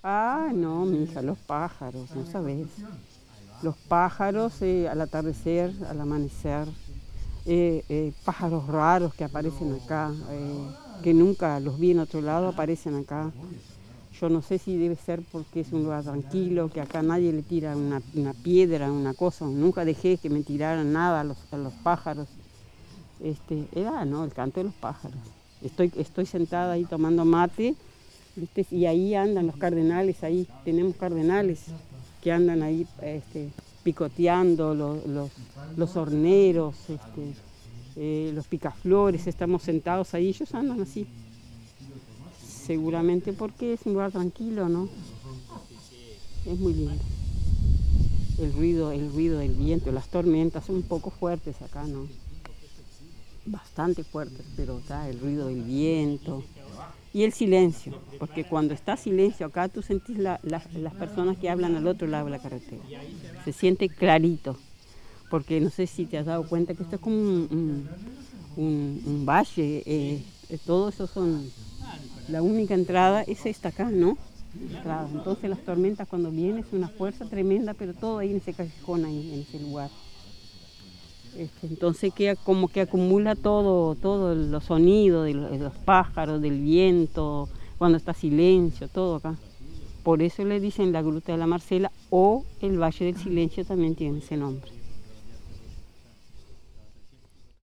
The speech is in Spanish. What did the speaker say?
Ah, no, mija, los pájaros, no sabes. Los pájaros al atardecer, al amanecer, pájaros raros que aparecen acá, que nunca los vi en otro lado, aparecen acá. Yo no sé si debe ser porque es un lugar tranquilo, que acá nadie le tira una piedra, una cosa. Nunca dejé que me tiraran nada a los pájaros. Era, ¿no? El canto de los pájaros. Estoy sentada ahí tomando mate, ¿viste? Y ahí andan los cardenales, ahí tenemos cardenales que andan ahí picoteando, los horneros, los picaflores, estamos sentados ahí, ellos andan así. Seguramente porque es un lugar tranquilo, ¿no? Es muy lindo. El ruido del viento, las tormentas son un poco fuertes acá, ¿no? Bastante fuertes, pero está el ruido del viento y el silencio, porque cuando está silencio acá tú sentís las personas que hablan al otro lado de la carretera. Se siente clarito, porque no sé si te has dado cuenta que esto es como un valle, todo eso son, la única entrada es esta acá, ¿no? Claro, entonces las tormentas cuando vienen es una fuerza tremenda, pero todo ahí en ese callejón, ahí en ese lugar. Entonces queda como que acumula todo los sonidos de los pájaros, del viento, cuando está silencio, todo acá. Por eso le dicen la Gruta de la Marcela o el Valle del Silencio también tiene ese nombre.